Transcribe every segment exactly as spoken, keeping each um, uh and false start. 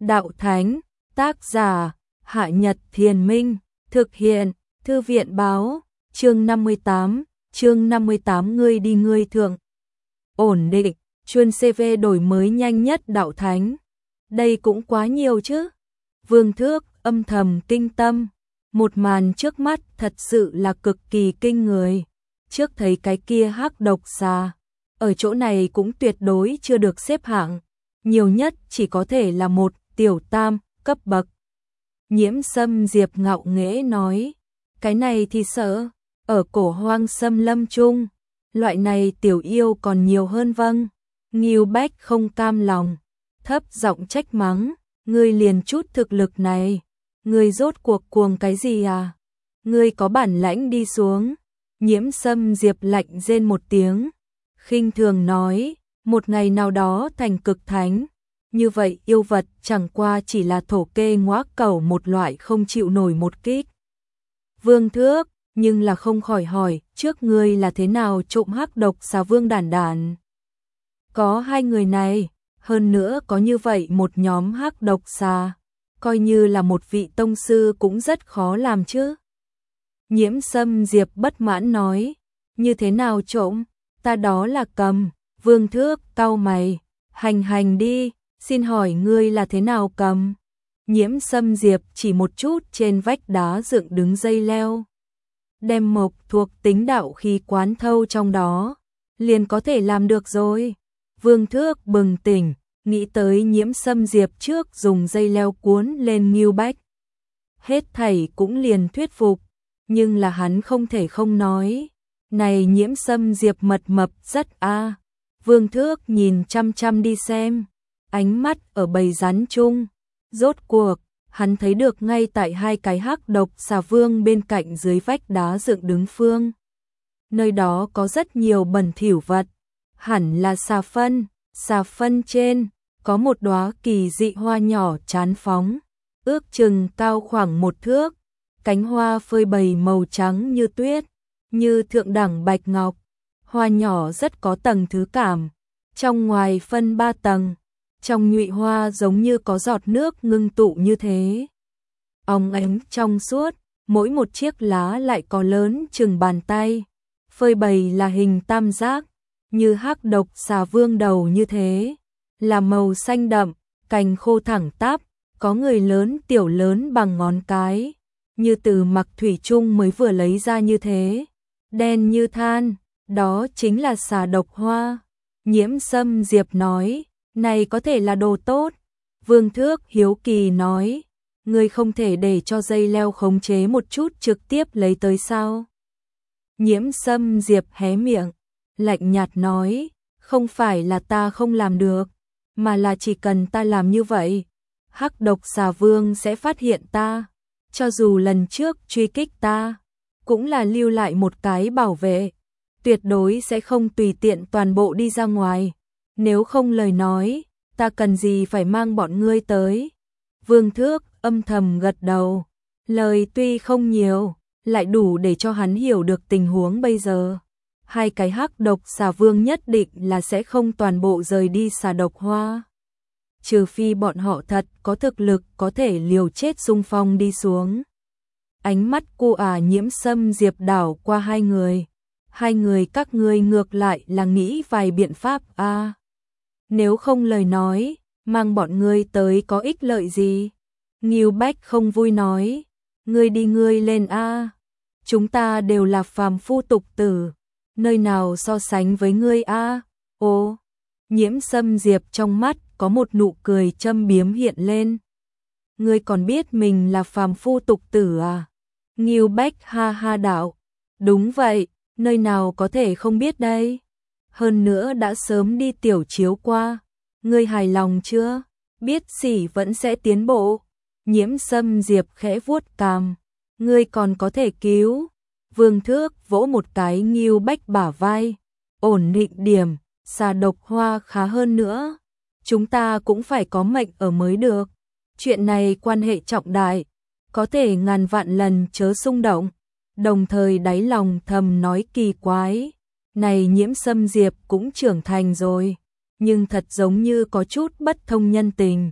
đạo thánh, tác giả, Hạ Nhật Thiền Minh, thực hiện, Thư viện báo, chương năm mươi tám, chương năm mươi tám ngươi đi ngươi thượng. Ổn định, chuyên xê vê đổi mới nhanh nhất đạo thánh. Đây cũng quá nhiều chứ. Vương Thước âm thầm kinh tâm, một màn trước mắt thật sự là cực kỳ kinh người. Trước thấy cái kia hắc độc xà, ở chỗ này cũng tuyệt đối chưa được xếp hạng, nhiều nhất chỉ có thể là một tiểu tam cấp bậc. Nhiễm Sâm Diệp ngạo nghễ nói, cái này thì sợ, ở cổ hoang xâm lâm chung, loại này tiểu yêu còn nhiều hơn. Vâng. Ngưu Bách không cam lòng, thấp giọng trách mắng, ngươi liền chút thực lực này, ngươi rốt cuộc cuồng cái gì à? Ngươi có bản lãnh đi xuống. Nhiễm Sâm Diệp lạnh rên một tiếng, khinh thường nói, một ngày nào đó thành cực thánh, như vậy yêu vật chẳng qua chỉ là thổ kê ngõa cẩu một loại không chịu nổi một kích. Vương Thước, nhưng là không khỏi hỏi, trước ngươi là thế nào trộm hắc độc xà vương đản đản? Có hai người này, hơn nữa có như vậy một nhóm hắc độc xà, coi như là một vị tông sư cũng rất khó làm chứ. Nhiễm Sâm Diệp bất mãn nói, như thế nào trộm, ta đó là cầm. Vương Thước cau mày, hành hành đi, xin hỏi ngươi là thế nào cầm? Nhiễm Sâm Diệp chỉ một chút trên vách đá dựng đứng dây leo, đem mộc thuộc tính đạo khí quán thâu trong đó, liền có thể làm được rồi. Vương Thước bừng tỉnh, nghĩ tới Nhiễm Sâm Diệp trước dùng dây leo cuốn lên Ngưu Bách, hết thảy cũng liền thuyết phục, nhưng là hắn không thể không nói, này Nhiễm Sâm Diệp mật mập rất a. À. Vương Thước nhìn chăm chăm đi xem, ánh mắt ở bầy rắn chung, rốt cuộc hắn thấy được ngay tại hai cái hắc độc xà vương bên cạnh dưới vách đá dựng đứng phương. Nơi đó có rất nhiều bẩn thỉu vật, hẳn là xà phân, xà phân trên có một đóa kỳ dị hoa nhỏ chán phóng, ước chừng cao khoảng một thước, cánh hoa phơi bày màu trắng như tuyết, như thượng đẳng bạch ngọc, hoa nhỏ rất có tầng thứ cảm, trong ngoài phân ba tầng, trong nhụy hoa giống như có giọt nước ngưng tụ như thế. Óng ánh trong suốt, mỗi một chiếc lá lại có lớn chừng bàn tay, phơi bày là hình tam giác, như hắc độc xà vương đầu như thế, là màu xanh đậm, cành khô thẳng tắp, có người lớn tiểu lớn bằng ngón cái, như từ mặc thủy chung mới vừa lấy ra như thế, đen như than, đó chính là xà độc hoa. Nhiễm Sâm Diệp nói, này có thể là đồ tốt. Vương Thước hiếu kỳ nói, ngươi không thể để cho dây leo khống chế một chút trực tiếp lấy tới sao? Nhiễm Sâm Diệp hé miệng, lạnh nhạt nói, không phải là ta không làm được, mà là chỉ cần ta làm như vậy, hắc độc xà vương sẽ phát hiện ta, cho dù lần trước truy kích ta, cũng là lưu lại một cái bảo vệ, tuyệt đối sẽ không tùy tiện toàn bộ đi ra ngoài, nếu không lời nói, ta cần gì phải mang bọn ngươi tới. Vương Thước âm thầm gật đầu, lời tuy không nhiều, lại đủ để cho hắn hiểu được tình huống bây giờ. Hai cái hắc độc xà vương nhất định là sẽ không toàn bộ rời đi xà độc hoa, trừ phi bọn họ thật có thực lực có thể liều chết xung phong đi xuống. Ánh mắt cô ả Nhiễm Sâm Diệp đảo qua hai người, hai người các ngươi ngược lại là nghĩ vài biện pháp a. À, nếu không lời nói, mang bọn ngươi tới có ích lợi gì? Ngưu Bách không vui nói, ngươi đi ngươi lên a, à, chúng ta đều là phàm phu tục tử, nơi nào so sánh với ngươi a. À? Ô, Nhiễm Sâm Diệp trong mắt có một nụ cười châm biếm hiện lên. Ngươi còn biết mình là phàm phu tục tử à? Ngưu Bách ha ha đạo, đúng vậy, nơi nào có thể không biết đây. Hơn nữa đã sớm đi tiểu chiếu qua, ngươi hài lòng chưa? Biết sỉ vẫn sẽ tiến bộ. Nhiễm Sâm Diệp khẽ vuốt cằm, ngươi còn có thể cứu. Vương Thước vỗ một cái Ngưu Bách bả vai, ổn định điểm, xà độc hoa khá hơn nữa, chúng ta cũng phải có mệnh ở mới được. Chuyện này quan hệ trọng đại, có thể ngàn vạn lần chớ xung động. Đồng thời đáy lòng thầm nói kỳ quái, này Nhiễm Sâm Diệp cũng trưởng thành rồi, nhưng thật giống như có chút bất thông nhân tình.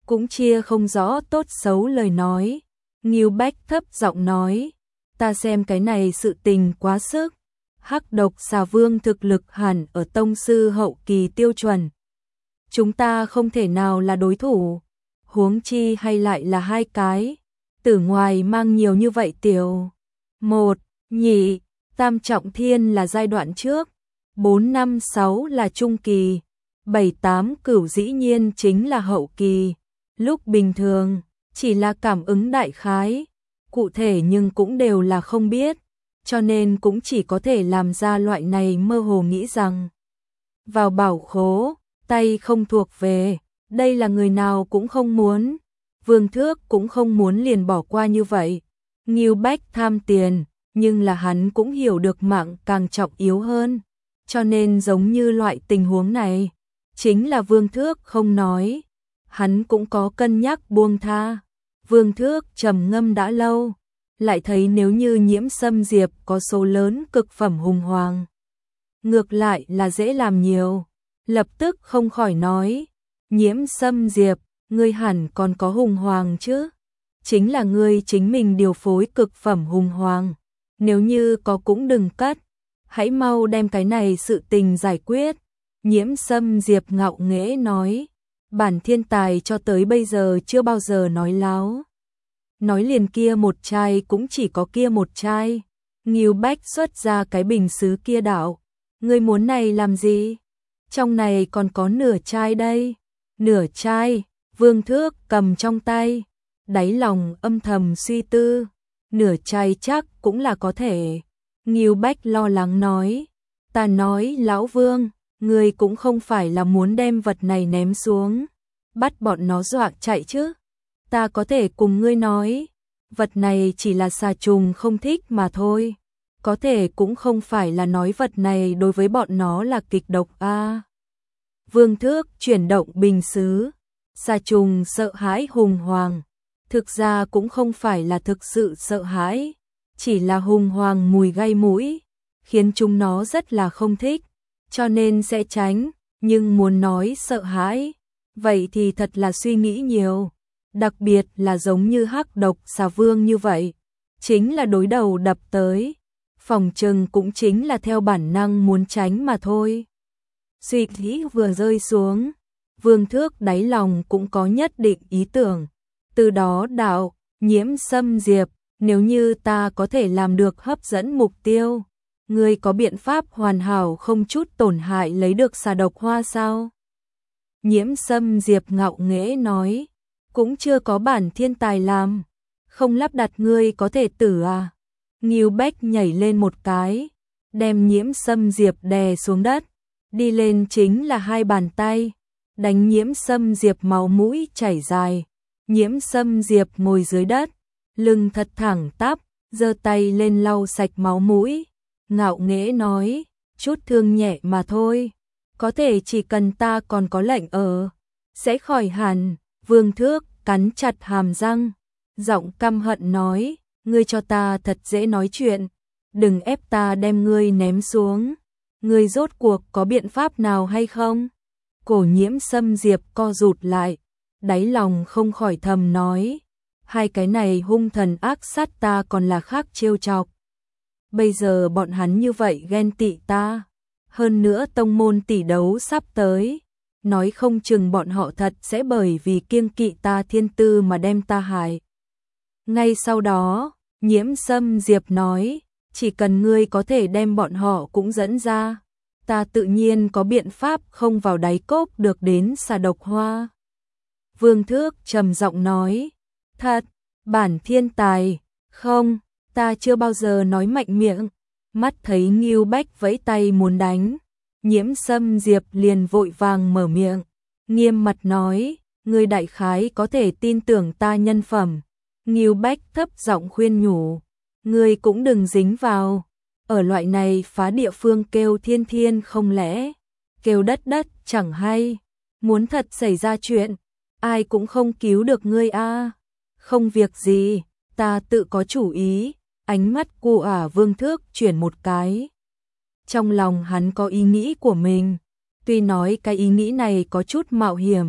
cũng chia không rõ tốt xấu lời nói. Ngưu Bách thấp giọng nói, ta xem cái này sự tình quá sức. Hắc độc xà vương thực lực hẳn ở tông sư hậu kỳ tiêu chuẩn. Chúng ta không thể nào là đối thủ, huống chi hay lại là hai cái. Từ ngoài mang nhiều như vậy tiểu. Một, nhị, tam trọng thiên là giai đoạn trước, bốn năm sáu là trung kỳ, bảy tám cửu dĩ nhiên chính là hậu kỳ. Lúc bình thường, chỉ là cảm ứng đại khái, cụ thể nhưng cũng đều là không biết, cho nên cũng chỉ có thể làm ra loại này mơ hồ nghĩ rằng vào bảo khố, tay không thuộc về, đây là người nào cũng không muốn. Vương Thước cũng không muốn liền bỏ qua như vậy. Ngưu Bách tham tiền, nhưng là hắn cũng hiểu được mạng càng trọng yếu hơn, cho nên giống như loại tình huống này, chính là Vương Thước không nói, hắn cũng có cân nhắc buông tha. Vương Thước trầm ngâm đã lâu, lại thấy nếu như Nhiễm Sâm Diệp có số lớn cực phẩm hùng hoàng, ngược lại là dễ làm nhiều, lập tức không khỏi nói, Nhiễm Sâm Diệp, ngươi hẳn còn có hùng hoàng chứ? Chính là ngươi chính mình điều phối cực phẩm hùng hoàng, nếu như có cũng đừng cắt, hãy mau đem cái này sự tình giải quyết. Nhiễm Sâm Diệp ngạo nghễ nói, bản thiên tài cho tới bây giờ chưa bao giờ nói láo. Nói liền kia một chai cũng chỉ có kia một chai. Ngưu Bách xuất ra cái bình sứ kia đạo, ngươi muốn này làm gì? Trong này còn có nửa chai đây. Nửa chai, Vương Thước cầm trong tay, đáy lòng âm thầm suy tư, nửa chai chắc cũng là có thể. Ngưu Bách lo lắng nói, ta nói lão Vương, ngươi cũng không phải là muốn đem vật này ném xuống, bắt bọn nó dọa chạy chứ. Ta có thể cùng ngươi nói, vật này chỉ là xà trùng không thích mà thôi, có thể cũng không phải là nói vật này đối với bọn nó là kịch độc a. À. Vương Thước chuyển động bình sứ, xà trùng sợ hãi hùng hoàng, thực ra cũng không phải là thực sự sợ hãi, chỉ là hùng hoàng mùi gây mũi, khiến chúng nó rất là không thích, cho nên sẽ tránh, nhưng muốn nói sợ hãi, vậy thì thật là suy nghĩ nhiều, đặc biệt là giống như hắc độc xà vương như vậy, chính là đối đầu đập tới, phòng trừng cũng chính là theo bản năng muốn tránh mà thôi. Suy nghĩ vừa rơi xuống, Vương Thước đáy lòng cũng có nhất định ý tưởng, từ đó đạo, Nhiễm Sâm Diệp, nếu như ta có thể làm được hấp dẫn mục tiêu, ngươi có biện pháp hoàn hảo không chút tổn hại lấy được xà độc hoa sao? Nhiễm Sâm Diệp ngạo nghễ nói, cũng chưa có bản thiên tài làm, không lắp đặt ngươi có thể tử à? Ngưu Bách nhảy lên một cái, đem Nhiễm Sâm Diệp đè xuống đất, đi lên chính là hai bàn tay, đánh Nhiễm Sâm Diệp máu mũi chảy dài. Nhiễm Sâm Diệp ngồi dưới đất, lưng thật thẳng tắp, giơ tay lên lau sạch máu mũi, ngạo nghễ nói, chút thương nhẹ mà thôi, có thể chỉ cần ta còn có lệnh ở, sẽ khỏi hẳn. Vương Thước cắn chặt hàm răng, giọng căm hận nói, ngươi cho ta thật dễ nói chuyện, đừng ép ta đem ngươi ném xuống, ngươi rốt cuộc có biện pháp nào hay không? Cổ Nhiễm Sâm Diệp co rụt lại, đáy lòng không khỏi thầm nói, hai cái này hung thần ác sát ta còn là khác trêu chọc. Bây giờ bọn hắn như vậy ghen tị ta, hơn nữa tông môn tỷ đấu sắp tới, nói không chừng bọn họ thật sẽ bởi vì kiêng kỵ ta thiên tư mà đem ta hại. Ngay sau đó, Nhiễm Sâm Diệp nói, chỉ cần ngươi có thể đem bọn họ cũng dẫn ra, ta tự nhiên có biện pháp không vào đáy cốc được đến xà độc hoa. Vương Thước trầm giọng nói, thật, bản thiên tài, không, ta chưa bao giờ nói mạnh miệng. Mắt thấy Ngưu Bách vẫy tay muốn đánh, Nhiễm Sâm Diệp liền vội vàng mở miệng, nghiêm mặt nói, ngươi đại khái có thể tin tưởng ta nhân phẩm. Ngưu Bách thấp giọng khuyên nhủ, ngươi cũng đừng dính vào, ở loại này phá địa phương kêu thiên thiên không lẽ, kêu đất đất chẳng hay, muốn thật xảy ra chuyện, ai cũng không cứu được ngươi a. À. Không việc gì, ta tự có chủ ý. Ánh mắt của ả Vương Thước chuyển một cái. Trong lòng hắn có ý nghĩ của mình, tuy nói cái ý nghĩ này có chút mạo hiểm,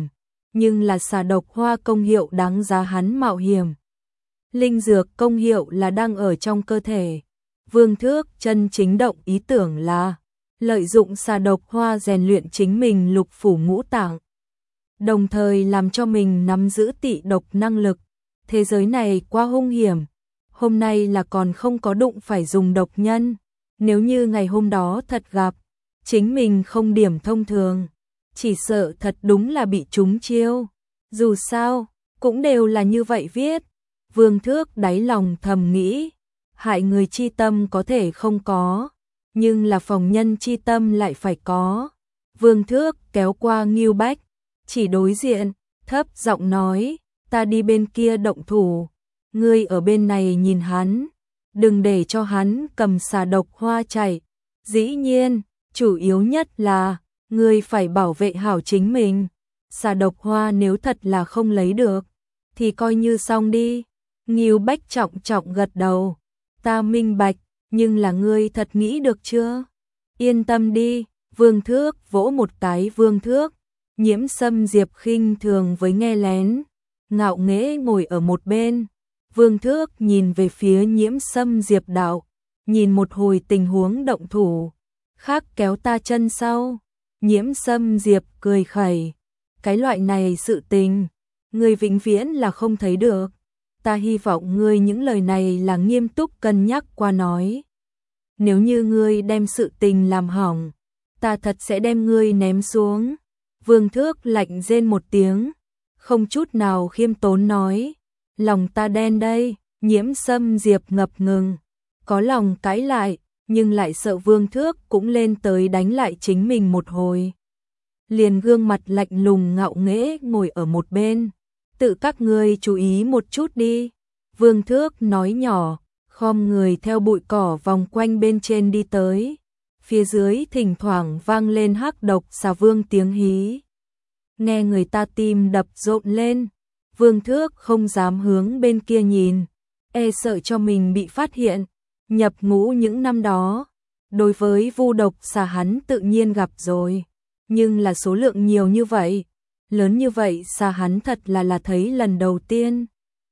nhưng là xà độc hoa công hiệu đáng giá hắn mạo hiểm. Linh dược công hiệu là đang ở trong cơ thể. Vương Thước chân chính động ý tưởng là lợi dụng xà độc hoa rèn luyện chính mình lục phủ ngũ tạng, đồng thời làm cho mình nắm giữ tị độc năng lực. Thế giới này quá hung hiểm, hôm nay là còn không có đụng phải dùng độc nhân, nếu như ngày hôm đó thật gặp, chính mình không điểm thông thường, chỉ sợ thật đúng là bị trúng chiêu. Dù sao, cũng đều là như vậy viết. Vương Thước đáy lòng thầm nghĩ, hại người chi tâm có thể không có, nhưng là phòng nhân chi tâm lại phải có. Vương Thước kéo qua Ngưu Bách, chỉ đối diện, thấp giọng nói, ta đi bên kia động thủ, ngươi ở bên này nhìn hắn, đừng để cho hắn cầm xà độc hoa chạy. Dĩ nhiên, chủ yếu nhất là, ngươi phải bảo vệ hảo chính mình. Xà độc hoa nếu thật là không lấy được, thì coi như xong đi. Ngưu Bách trọng trọng gật đầu, ta minh bạch, nhưng là ngươi thật nghĩ được chưa? Yên tâm đi. Vương Thước vỗ một cái Vương Thước, Nhiễm Sâm Diệp khinh thường với nghe lén, ngạo nghễ ngồi ở một bên. Vương Thước nhìn về phía Nhiễm Sâm Diệp đạo, nhìn một hồi tình huống động thủ, khác kéo ta chân sau. Nhiễm Sâm Diệp cười khẩy, cái loại này sự tình, ngươi vĩnh viễn là không thấy được. Ta hy vọng ngươi những lời này là nghiêm túc cân nhắc qua nói. Nếu như ngươi đem sự tình làm hỏng, ta thật sẽ đem ngươi ném xuống. Vương Thước lạnh rên một tiếng, không chút nào khiêm tốn nói, lòng ta đen đây. Nhiễm Sâm Diệp ngập ngừng, có lòng cãi lại, nhưng lại sợ Vương Thước cũng lên tới đánh lại chính mình một hồi. Liền gương mặt lạnh lùng ngạo nghễ ngồi ở một bên, tự các ngươi chú ý một chút đi. Vương Thước nói nhỏ, khom người theo bụi cỏ vòng quanh bên trên đi tới. Phía dưới thỉnh thoảng vang lên hắc độc xà vương tiếng hí, nghe người ta tim đập rộn lên. Vương Thước không dám hướng bên kia nhìn, e sợ cho mình bị phát hiện. Nhập ngũ những năm đó, đối với vu độc xà hắn tự nhiên gặp rồi, nhưng là số lượng nhiều như vậy, lớn như vậy xà hắn thật là là thấy lần đầu tiên.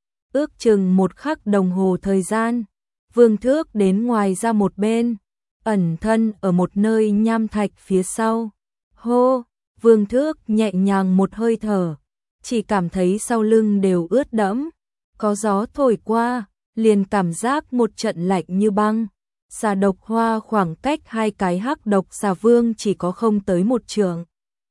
Ước chừng một khắc đồng hồ thời gian, Vương Thước đến ngoài ra một bên, ẩn thân ở một nơi nham thạch phía sau. Hô, Vương Thước nhẹ nhàng một hơi thở, chỉ cảm thấy sau lưng đều ướt đẫm, có gió thổi qua, liền cảm giác một trận lạnh như băng. Xà độc hoa khoảng cách hai cái hắc độc xà vương chỉ có không tới một trượng.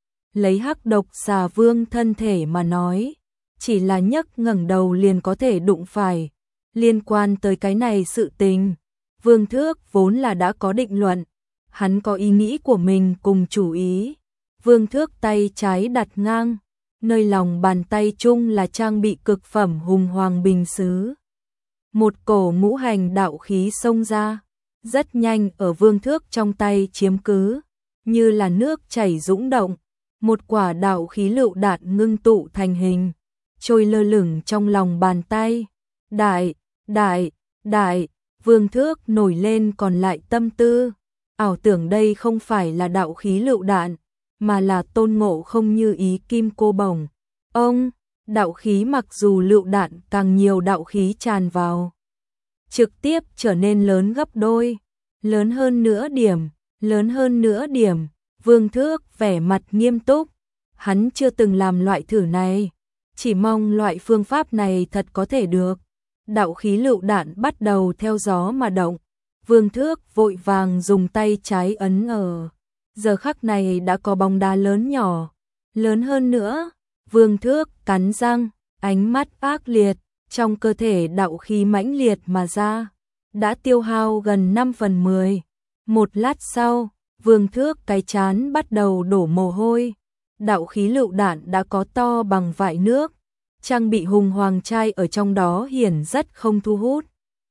Lấy hắc độc xà vương thân thể mà nói, chỉ là nhấc ngẩng đầu liền có thể đụng phải. Liên quan tới cái này sự tình, Vương Thước vốn là đã có định luận, hắn có ý nghĩ của mình cùng chủ ý. Vương Thước tay trái đặt ngang, nơi lòng bàn tay chung là trang bị cực phẩm hùng hoàng bình sứ. Một cổ ngũ hành đạo khí xông ra, rất nhanh ở Vương Thước trong tay chiếm cứ, như là nước chảy dũng động. Một quả đạo khí lựu đạn ngưng tụ thành hình, trôi lơ lửng trong lòng bàn tay. Đại, đại, đại, Vương Thước nổi lên còn lại tâm tư, ảo tưởng đây không phải là đạo khí lựu đạn, mà là Tôn Ngộ Không như ý kim cô bổng. Ông, đạo khí mặc dù lựu đạn càng nhiều đạo khí tràn vào, trực tiếp trở nên lớn gấp đôi, lớn hơn nữa điểm, lớn hơn nữa điểm. Vương Thước vẻ mặt nghiêm túc, hắn chưa từng làm loại thử này, chỉ mong loại phương pháp này thật có thể được. Đạo khí lựu đạn bắt đầu theo gió mà động, Vương Thước vội vàng dùng tay trái ấn ở. Giờ khắc này đã có bóng đá lớn nhỏ, lớn hơn nữa. Vương Thước cắn răng, ánh mắt ác liệt, trong cơ thể đạo khí mãnh liệt mà ra, đã tiêu hao gần năm phần mười. Một lát sau, Vương Thước cái chán bắt đầu đổ mồ hôi, đạo khí lựu đạn đã có to bằng vại nước, trang bị hùng hoàng trai ở trong đó hiển rất không thu hút.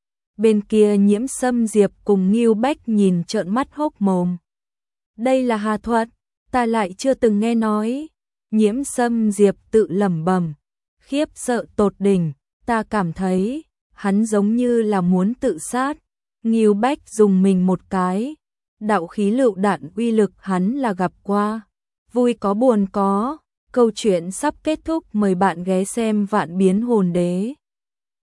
Bên kia Nhiễm Sâm Diệp cùng Ngưu Bách nhìn trợn mắt hốc mồm. Đây là hà thuật, ta lại chưa từng nghe nói. Nhiễm Sâm Diệp tự lẩm bẩm, khiếp sợ tột đỉnh, ta cảm thấy hắn giống như là muốn tự sát. Ngưu Bách dùng mình một cái, đạo khí lựu đạn uy lực hắn là gặp qua, vui có buồn có, Câu chuyện sắp kết thúc, mời bạn ghé xem Vạn Biến Hồn Đế.